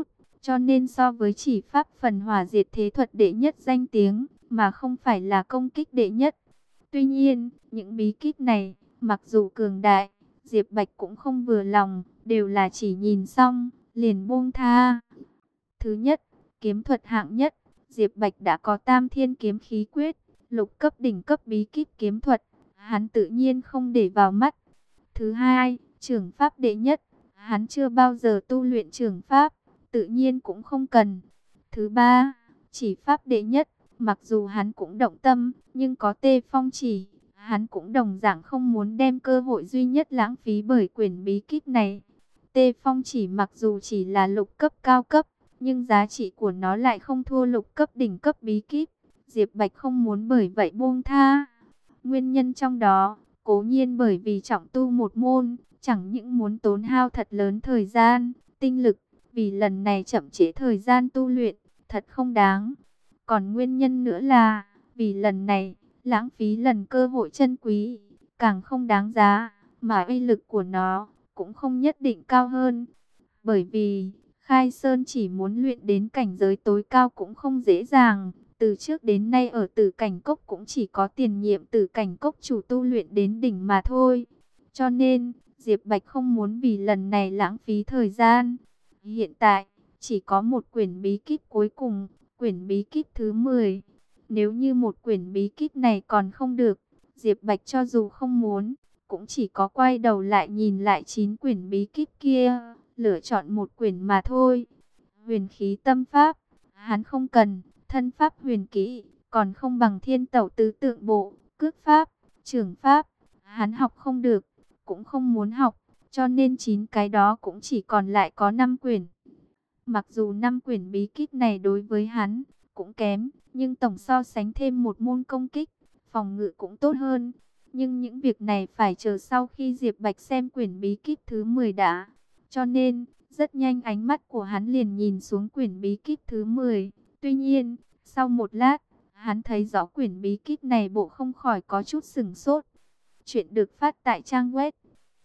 cho nên so với chỉ pháp phần hỏa diệt thế thuật đệ nhất danh tiếng, mà không phải là công kích đệ nhất. Tuy nhiên, những bí kíp này, mặc dù cường đại, Diệp Bạch cũng không vừa lòng, đều là chỉ nhìn xong, liền buông tha. Thứ nhất, kiếm thuật hạng nhất, Diệp Bạch đã có Tam Thiên Kiếm Khí Quyết, lục cấp đỉnh cấp bí kíp kiếm thuật, hắn tự nhiên không để vào mắt. Thứ hai, trưởng pháp đệ nhất, hắn chưa bao giờ tu luyện trưởng pháp, tự nhiên cũng không cần. Thứ ba, chỉ pháp đệ nhất, mặc dù hắn cũng động tâm, nhưng có Tê Phong chỉ, hắn cũng đồng dạng không muốn đem cơ hội duy nhất lãng phí bởi quyển bí kíp này. Tê Phong chỉ mặc dù chỉ là lục cấp cao cấp, nhưng giá trị của nó lại không thua lục cấp đỉnh cấp bí kíp. Diệp Bạch không muốn bởi vậy buông tha. Nguyên nhân trong đó, cố nhiên bởi vì trọng tu một môn, chẳng những muốn tốn hao thật lớn thời gian, tinh lực, vì lần này chậm trễ thời gian tu luyện, thật không đáng. Còn nguyên nhân nữa là, vì lần này, lãng phí lần cơ hội chân quý, càng không đáng giá, mà uy lực của nó cũng không nhất định cao hơn. Bởi vì, Khai Sơn chỉ muốn luyện đến cảnh giới tối cao cũng không dễ dàng. Từ trước đến nay ở Tử Cảnh Cốc cũng chỉ có tiền nhiệm Tử Cảnh Cốc chủ tu luyện đến đỉnh mà thôi. Cho nên, Diệp Bạch không muốn vì lần này lãng phí thời gian. Hiện tại, chỉ có một quyển bí kíp cuối cùng, quyển bí kíp thứ 10. Nếu như một quyển bí kíp này còn không được, Diệp Bạch cho dù không muốn, cũng chỉ có quay đầu lại nhìn lại 9 quyển bí kíp kia, lựa chọn một quyển mà thôi. Huyền khí tâm pháp, hắn không cần, thân pháp huyền kỹ, còn không bằng Thiên Tẩu tứ tượng bộ, cước pháp, trường pháp, hắn học không được, cũng không muốn học, cho nên 9 cái đó cũng chỉ còn lại có 5 quyển. Mặc dù 5 quyển bí kíp này đối với hắn cũng kém, nhưng tổng so sánh thêm một môn công kích, phòng ngự cũng tốt hơn. Nhưng những việc này phải chờ sau khi Diệp Bạch xem quyển bí kíp thứ 10 đã. Cho nên, rất nhanh ánh mắt của hắn liền nhìn xuống quyển bí kíp thứ 10. Tuy nhiên, sau một lát, hắn thấy rõ quyển bí kíp này bộ không khỏi có chút sửng sốt. Chuyện được phát tại trang web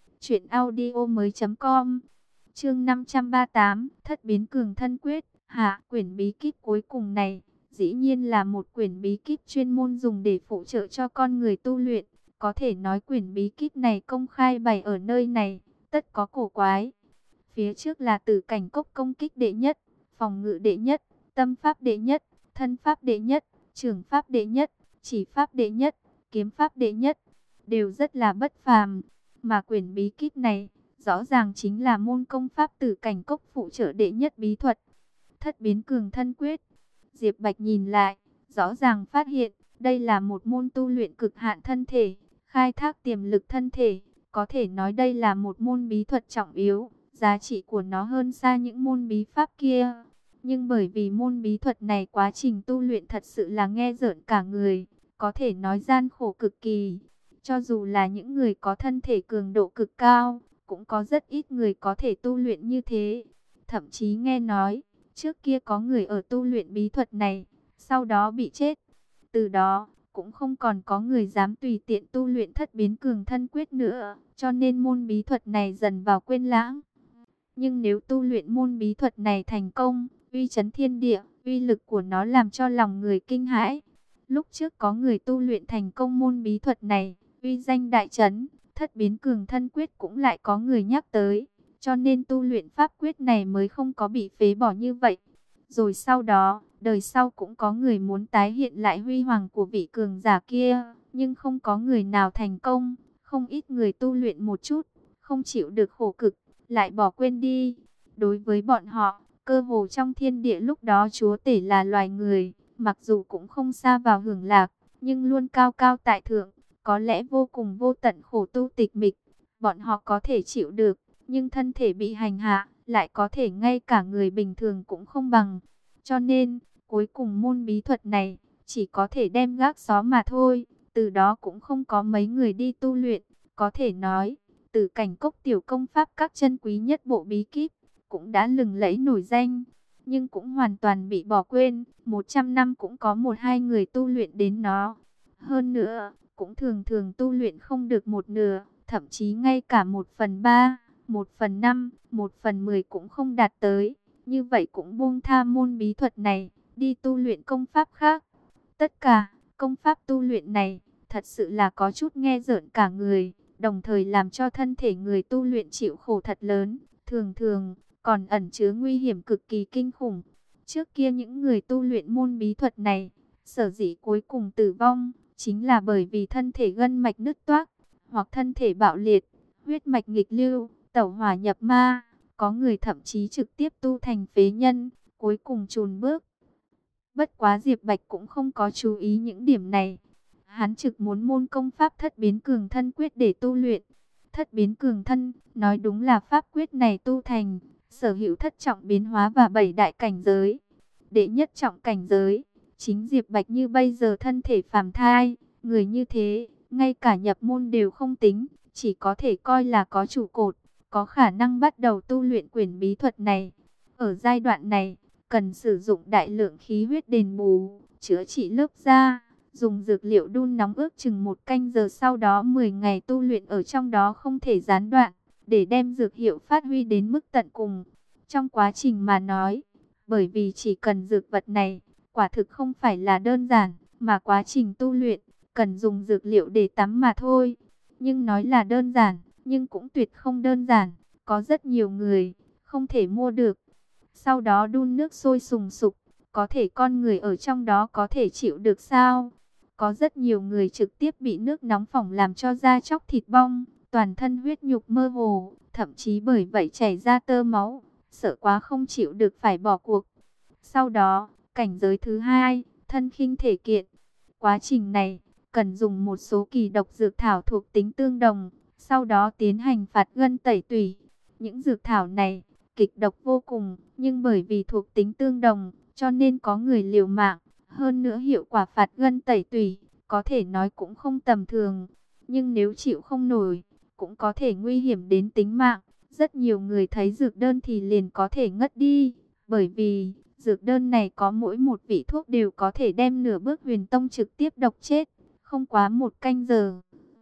truyệnaudiomoi.com. Chương 538, Thất biến cường thân quyết. Hạ, quyển bí kíp cuối cùng này, dĩ nhiên là một quyển bí kíp chuyên môn dùng để phụ trợ cho con người tu luyện. Có thể nói quyển bí kíp này công khai bày ở nơi này, tất có cổ quái. Phía trước là Tử Cảnh Cốc công kích đệ nhất, phòng ngự đệ nhất, tâm pháp đệ nhất, thân pháp đệ nhất, trường pháp đệ nhất, chỉ pháp đệ nhất, kiếm pháp đệ nhất, đều rất là bất phàm. Mà quyển bí kíp này, rõ ràng chính là môn công pháp Tử Cảnh Cốc phụ trợ đệ nhất bí thuật, Thất biến cường thân quyết. Diệp Bạch nhìn lại, rõ ràng phát hiện, đây là một môn tu luyện cực hạn thân thể, khai thác tiềm lực thân thể. Có thể nói đây là một môn bí thuật trọng yếu, giá trị của nó hơn xa những môn bí pháp kia. Nhưng bởi vì môn bí thuật này quá trình tu luyện thật sự là nghe rợn cả người, có thể nói gian khổ cực kỳ. Cho dù là những người có thân thể cường độ cực cao, cũng có rất ít người có thể tu luyện như thế. Thậm chí nghe nói, trước kia có người ở tu luyện bí thuật này, sau đó bị chết. Từ đó, cũng không còn có người dám tùy tiện tu luyện thất biến cường thân quyết nữa, cho nên môn bí thuật này dần vào quên lãng. Nhưng nếu tu luyện môn bí thuật này thành công, uy chấn thiên địa, uy lực của nó làm cho lòng người kinh hãi. Lúc trước có người tu luyện thành công môn bí thuật này, uy danh đại chấn, thất biến cường thân quyết cũng lại có người nhắc tới, cho nên tu luyện pháp quyết này mới không có bị phế bỏ như vậy. Rồi sau đó, đời sau cũng có người muốn tái hiện lại huy hoàng của vị cường giả kia, nhưng không có người nào thành công. Không ít người tu luyện một chút, không chịu được khổ cực, lại bỏ quên đi. Đối với bọn họ, cơ hồ trong thiên địa lúc đó chúa tể là loài người, mặc dù cũng không xa vào hưởng lạc, nhưng luôn cao cao tại thượng, có lẽ vô cùng vô tận khổ tu tịch mịch. Bọn họ có thể chịu được, nhưng thân thể bị hành hạ, lại có thể ngay cả người bình thường cũng không bằng. Cho nên, cuối cùng môn bí thuật này, chỉ có thể đem gác xó mà thôi. Từ đó cũng không có mấy người đi tu luyện. Có thể nói, Tử Cảnh Cốc tiểu công pháp các chân quý nhất bộ bí kíp, cũng đã lừng lẫy nổi danh. Nhưng cũng hoàn toàn bị bỏ quên, 100 năm cũng có 1-2 người tu luyện đến nó. Hơn nữa, cũng thường thường tu luyện không được một nửa, thậm chí ngay cả 1/3, 1/5, 1/10 cũng không đạt tới. như vậy cũng buông tha môn bí thuật này, đi tu luyện công pháp khác. Tất cả, công pháp tu luyện này, thật sự là có chút nghe rợn cả người, đồng thời làm cho thân thể người tu luyện chịu khổ thật lớn, thường thường còn ẩn chứa nguy hiểm cực kỳ kinh khủng. Trước kia những người tu luyện môn bí thuật này, sở dĩ cuối cùng tử vong, chính là bởi vì thân thể gân mạch nứt toác, hoặc thân thể bạo liệt, huyết mạch nghịch lưu, tẩu hỏa nhập ma. Có người thậm chí trực tiếp tu thành phế nhân, cuối cùng chùn bước. Bất quá Diệp Bạch cũng không có chú ý những điểm này. Hắn trực muốn môn công pháp thất biến cường thân quyết để tu luyện. Thất biến cường thân, nói đúng là pháp quyết này tu thành, sở hữu thất trọng biến hóa và 7 đại cảnh giới. Đệ nhất trọng cảnh giới, chính Diệp Bạch như bây giờ thân thể phàm thai, người như thế, ngay cả nhập môn đều không tính, chỉ có thể coi là có trụ cột, có khả năng bắt đầu tu luyện quyển bí thuật này. Ở giai đoạn này, cần sử dụng đại lượng khí huyết đền bù, chữa trị lớp da, dùng dược liệu đun nóng ước chừng 1 canh giờ, sau đó 10 ngày tu luyện ở trong đó không thể gián đoạn, để đem dược hiệu phát huy đến mức tận cùng. Trong quá trình mà nói, bởi vì chỉ cần dược vật này, quả thực không phải là đơn giản, mà quá trình tu luyện, cần dùng dược liệu để tắm mà thôi. Nhưng nói là đơn giản, nhưng cũng tuyệt không đơn giản, có rất nhiều người không thể mua được. Sau đó đun nước sôi sùng sục, có thể con người ở trong đó có thể chịu được sao? Có rất nhiều người trực tiếp bị nước nóng phỏng làm cho da chóc thịt bong, toàn thân huyết nhục mơ hồ, thậm chí bởi vậy chảy ra tơ máu, sợ quá không chịu được phải bỏ cuộc. Sau đó, cảnh giới thứ hai, thân khinh thể kiện. Quá trình này, cần dùng một số kỳ độc dược thảo thuộc tính tương đồng, sau đó tiến hành phạt gân tẩy tủy. Những dược thảo này, kịch độc vô cùng, nhưng bởi vì thuộc tính tương đồng, cho nên có người liều mạng. Hơn nữa hiệu quả phạt gân tẩy tủy, có thể nói cũng không tầm thường. Nhưng nếu chịu không nổi, cũng có thể nguy hiểm đến tính mạng. Rất nhiều người thấy dược đơn thì liền có thể ngất đi, bởi vì dược đơn này có mỗi một vị thuốc đều có thể đem nửa bước huyền tông trực tiếp độc chết, không quá 1 canh giờ.